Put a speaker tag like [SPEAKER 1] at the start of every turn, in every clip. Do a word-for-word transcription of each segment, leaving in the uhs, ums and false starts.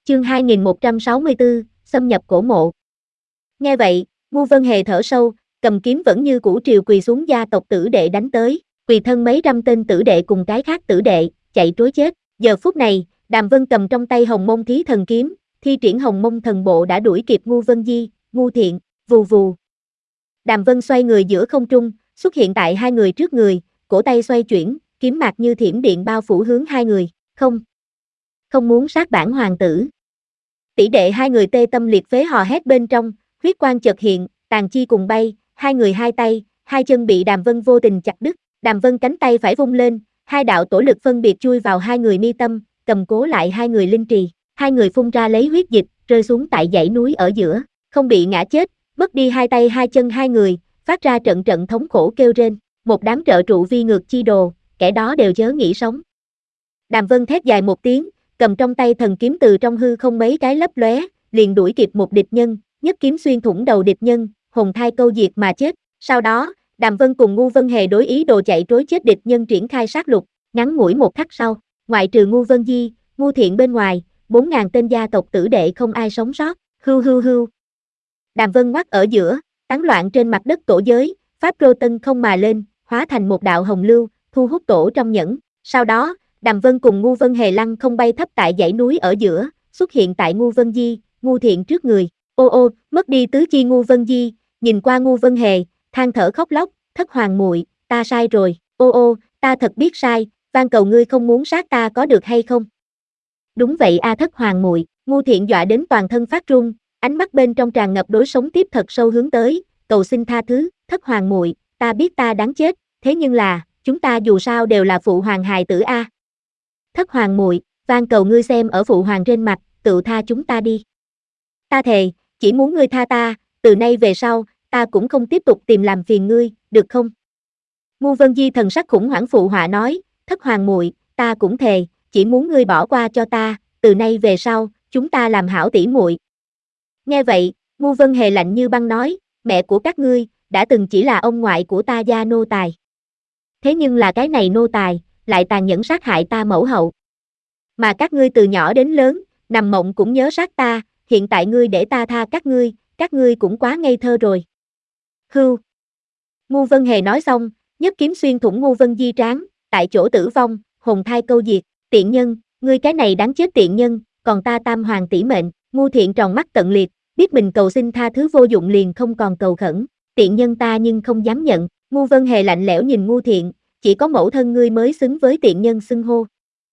[SPEAKER 1] Chương hai nghìn một trăm sáu mươi tư, xâm nhập cổ mộ. Nghe vậy, Ngu Vân Hề thở sâu, cầm kiếm vẫn như cũ triều quỳ xuống gia tộc tử đệ đánh tới, quỳ thân mấy trăm tên tử đệ cùng cái khác tử đệ, chạy trối chết. Giờ phút này, Đàm Vân cầm trong tay Hồng Mông Thí Thần Kiếm, thi triển Hồng Mông Thần Bộ đã đuổi kịp Ngu Vân Di, Ngu Thiện, vù vù. Đàm Vân xoay người giữa không trung, xuất hiện tại hai người trước người, cổ tay xoay chuyển, kiếm mạc như thiểm điện bao phủ hướng hai người, không, không muốn sát bản hoàng tử. Tỷ đệ hai người tê tâm liệt phế hò hét bên trong, huyết quang chợt hiện, tàn chi cùng bay, hai người hai tay, hai chân bị Đàm Vân vô tình chặt đứt, Đàm Vân cánh tay phải vung lên, hai đạo tổ lực phân biệt chui vào hai người mi tâm, cầm cố lại hai người linh trì, hai người phun ra lấy huyết dịch, rơi xuống tại dãy núi ở giữa, không bị ngã chết, mất đi hai tay hai chân hai người, phát ra trận trận thống khổ kêu rên, một đám trợ trụ vi ngược chi đồ, kẻ đó đều chớ nghĩ sống. Đàm Vân thét dài một tiếng, cầm trong tay thần kiếm từ trong hư không mấy cái lấp lóe, liền đuổi kịp một địch nhân, nhất kiếm xuyên thủng đầu địch nhân, hồn thai câu diệt mà chết. Sau đó, Đàm Vân cùng Ngu Vân Hề đối ý đồ chạy trối chết địch nhân triển khai sát lục, ngắn ngủi một khắc sau, ngoại trừ Ngu Vân Di, Ngu Thiện bên ngoài, bốn ngàn tên gia tộc tử đệ không ai sống sót, hưu hưu hưu. Đàm Vân ngoắt ở giữa, tán loạn trên mặt đất tổ giới, pháp rô tân không mà lên, hóa thành một đạo hồng lưu, thu hút tổ trong nhẫn. Sau đó, Đàm Vân cùng Ngu Vân Hề lăng không bay thấp tại dãy núi ở giữa, xuất hiện tại Ngu Vân Di, Ngu Thiện trước người. Ô ô, mất đi tứ chi Ngu Vân Di, nhìn qua Ngu Vân Hề, than thở khóc lóc, thất hoàng muội, ta sai rồi, ô ô, ta thật biết sai, van cầu ngươi không muốn sát ta có được hay không? Đúng vậy a thất hoàng muội, Ngu Thiện dọa đến toàn thân phát run, ánh mắt bên trong tràn ngập đối sống tiếp thật sâu hướng tới, cầu xin tha thứ, thất hoàng muội, ta biết ta đáng chết, thế nhưng là, chúng ta dù sao đều là phụ hoàng hài tử a. Thất hoàng muội, van cầu ngươi xem ở phụ hoàng trên mặt, tự tha chúng ta đi. Ta thề, chỉ muốn ngươi tha ta, từ nay về sau, ta cũng không tiếp tục tìm làm phiền ngươi, được không? Ngu Vân Di thần sắc khủng hoảng phụ họa nói, thất hoàng muội, ta cũng thề, chỉ muốn ngươi bỏ qua cho ta, từ nay về sau, chúng ta làm hảo tỷ muội. Nghe vậy, Ngu Vân Hề lạnh như băng nói, mẹ của các ngươi, đã từng chỉ là ông ngoại của ta gia nô tài. Thế nhưng là cái này nô tài, lại tàn nhẫn sát hại ta mẫu hậu. Mà các ngươi từ nhỏ đến lớn, nằm mộng cũng nhớ sát ta, hiện tại ngươi để ta tha các ngươi, các ngươi cũng quá ngây thơ rồi. Hưu. Ngu Vân Hề nói xong, nhất kiếm xuyên thủng Ngu Vân Di trán, tại chỗ tử vong, hồn thai câu diệt, tiện nhân, ngươi cái này đáng chết tiện nhân, còn ta tam hoàng tỷ mệnh. Ngu Thiện tròn mắt tận liệt, biết mình cầu xin tha thứ vô dụng liền không còn cầu khẩn, tiện nhân ta nhưng không dám nhận. Ngu Vân Hề lạnh lẽo nhìn Ngu Thiện, chỉ có mẫu thân ngươi mới xứng với tiện nhân xưng hô.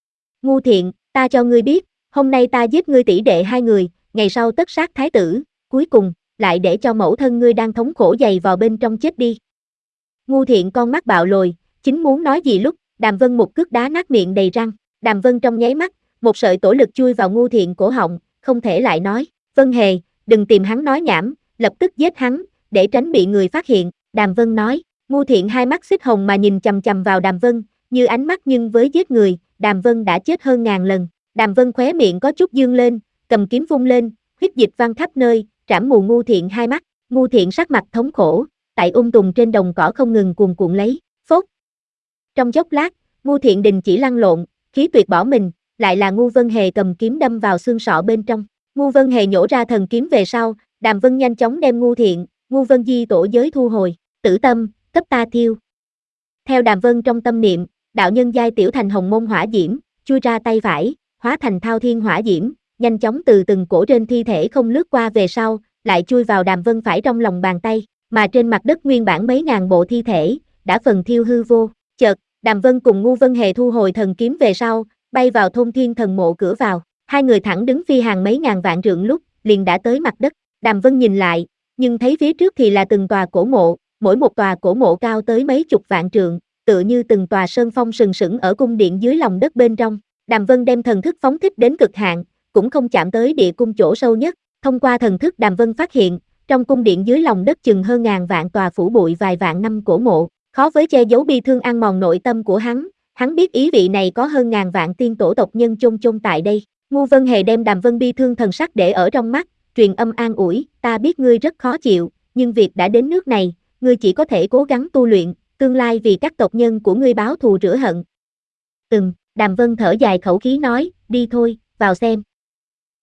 [SPEAKER 1] Ngu Thiện, ta cho ngươi biết, hôm nay ta giết ngươi tỷ đệ hai người, ngày sau tất sát thái tử, cuối cùng, lại để cho mẫu thân ngươi đang thống khổ dày vào bên trong chết đi. Ngu Thiện con mắt bạo lồi, chính muốn nói gì lúc, Đàm Vân một cước đá nát miệng đầy răng, Đàm Vân trong nháy mắt, một sợi tổ lực chui vào Ngu Thiện cổ họng, không thể lại nói, Vân Hề, đừng tìm hắn nói nhảm, lập tức giết hắn, để tránh bị người phát hiện, Đàm Vân nói. Ngu Thiện hai mắt xích hồng mà nhìn chằm chằm vào Đàm Vân, như ánh mắt nhưng với giết người, Đàm Vân đã chết hơn ngàn lần. Đàm Vân khóe miệng có chút dương lên, cầm kiếm vung lên, huyết dịch văng khắp nơi, trảm mù Ngu Thiện hai mắt. Ngu Thiện sắc mặt thống khổ, tại ung tùng trên đồng cỏ không ngừng cuồn cuộn lấy, phốt. Trong chốc lát, Ngu Thiện đình chỉ lăn lộn, khí tuyệt bỏ mình, lại là Ngu Vân Hề cầm kiếm đâm vào xương sọ bên trong. Ngu Vân Hề nhổ ra thần kiếm về sau, Đàm Vân nhanh chóng đem Ngu Thiện, Ngu Vân Di tổ giới thu hồi, tử tâm, cấp ta thiêu. Theo Đàm Vân trong tâm niệm, đạo nhân giai tiểu thành hồng môn hỏa diễm, chui ra tay phải, hóa thành thao thiên hỏa diễm, nhanh chóng từ từng cổ trên thi thể không lướt qua về sau, lại chui vào Đàm Vân phải trong lòng bàn tay, mà trên mặt đất nguyên bản mấy ngàn bộ thi thể, đã phần thiêu hư vô. Chợt, Đàm Vân cùng Ngu Vân Hề thu hồi thần kiếm về sau, bay vào thôn thiên thần mộ cửa vào, hai người thẳng đứng phi hàng mấy ngàn vạn trượng lúc, liền đã tới mặt đất. Đàm Vân nhìn lại, nhưng thấy phía trước thì là từng tòa cổ mộ, mỗi một tòa cổ mộ cao tới mấy chục vạn trượng, tựa như từng tòa sơn phong sừng sững ở cung điện dưới lòng đất bên trong. Đàm Vân đem thần thức phóng thích đến cực hạn, cũng không chạm tới địa cung chỗ sâu nhất. Thông qua thần thức Đàm Vân phát hiện, trong cung điện dưới lòng đất chừng hơn ngàn vạn tòa phủ bụi vài vạn năm cổ mộ, khó với che giấu bi thương ăn mòn nội tâm của hắn. Hắn biết ý vị này có hơn ngàn vạn tiên tổ tộc nhân chôn chôn tại đây. Ngu Vân Hề đem Đàm Vân bi thương thần sắc để ở trong mắt, truyền âm an ủi, ta biết ngươi rất khó chịu, nhưng việc đã đến nước này, ngươi chỉ có thể cố gắng tu luyện, tương lai vì các tộc nhân của ngươi báo thù rửa hận. Ừm, Đàm Vân thở dài khẩu khí nói, đi thôi, vào xem.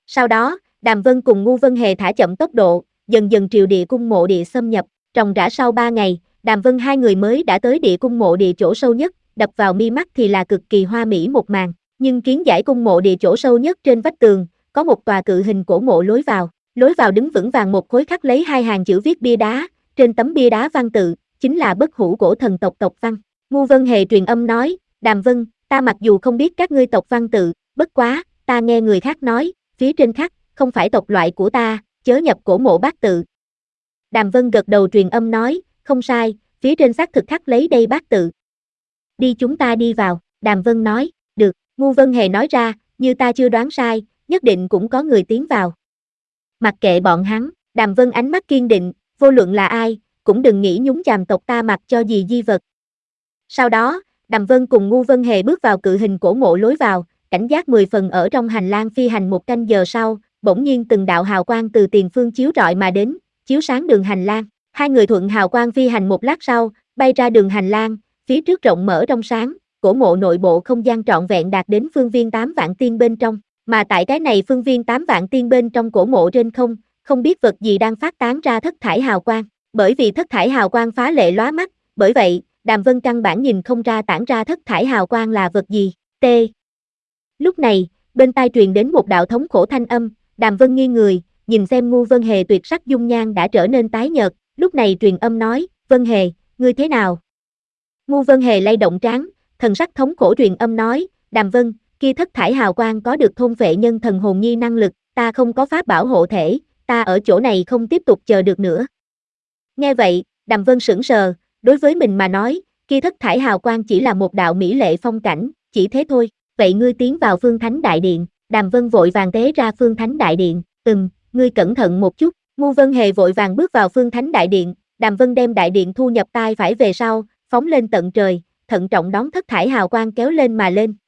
[SPEAKER 1] Sau đó, Đàm Vân cùng Ngu Vân Hề thả chậm tốc độ, dần dần triều địa cung mộ địa xâm nhập, ròng rã sau ba ngày, Đàm Vân hai người mới đã tới địa cung mộ địa chỗ sâu nhất, đập vào mi mắt thì là cực kỳ hoa mỹ một màn, nhưng kiến giải cung mộ địa chỗ sâu nhất trên vách tường, có một tòa cự hình cổ mộ lối vào, lối vào đứng vững vàng một khối khắc lấy hai hàng chữ viết bia đá, trên tấm bia đá văn tự, chính là bất hủ cổ thần tộc tộc văn. Ngu Vân Hề truyền âm nói, Đàm Vân, ta mặc dù không biết các ngươi tộc văn tự, bất quá, ta nghe người khác nói, phía trên khắc, không phải tộc loại của ta, chớ nhập cổ mộ bát tự. Đàm Vân gật đầu truyền âm nói, không sai, phía trên xác thực khắc lấy đây bát tự. Đi chúng ta đi vào, Đàm Vân nói, được, Ngu Vân Hề nói ra, như ta chưa đoán sai, nhất định cũng có người tiến vào. Mặc kệ bọn hắn, Đàm Vân ánh mắt kiên định, vô luận là ai, cũng đừng nghĩ nhúng chàm tộc ta mặc cho gì di vật. Sau đó, Đàm Vân cùng Ngu Vân Hề bước vào cự hình cổ mộ lối vào, cảnh giác mười phần ở trong hành lang phi hành một canh giờ sau, bỗng nhiên từng đạo hào quang từ tiền phương chiếu rọi mà đến, chiếu sáng đường hành lang. Hai người thuận hào quang phi hành một lát sau, bay ra đường hành lang, phía trước rộng mở trong sáng, cổ mộ nội bộ không gian trọn vẹn đạt đến phương viên tám vạn tiên bên trong, mà tại cái này phương viên tám vạn tiên bên trong cổ mộ trên không, không biết vật gì đang phát tán ra thất thải hào quang, bởi vì thất thải hào quang phá lệ lóa mắt, bởi vậy, Đàm Vân căn bản nhìn không ra tản ra thất thải hào quang là vật gì. T. Lúc này, bên tai truyền đến một đạo thống khổ thanh âm, Đàm Vân nghiêng người, nhìn xem Ngu Vân Hề tuyệt sắc dung nhan đã trở nên tái nhợt, lúc này truyền âm nói, Vân Hề, ngươi thế nào? Ngu Vân Hề lay động trán, thần sắc thống khổ truyền âm nói, Đàm Vân, kia thất thải hào quang có được thôn phệ nhân thần hồn nhi năng lực, ta không có pháp bảo hộ thể, ta ở chỗ này không tiếp tục chờ được nữa. Nghe vậy, Đàm Vân sững sờ, đối với mình mà nói, kia thất thải hào quang chỉ là một đạo mỹ lệ phong cảnh, chỉ thế thôi, vậy ngươi tiến vào Phương Thánh Đại Điện, Đàm Vân vội vàng tế ra Phương Thánh Đại Điện, ừm, ngươi cẩn thận một chút, Ngu Vân Hề vội vàng bước vào Phương Thánh Đại Điện, Đàm Vân đem đại điện thu nhập tai phải về sau, phóng lên tận trời, thận trọng đón thất thải hào quang kéo lên mà lên,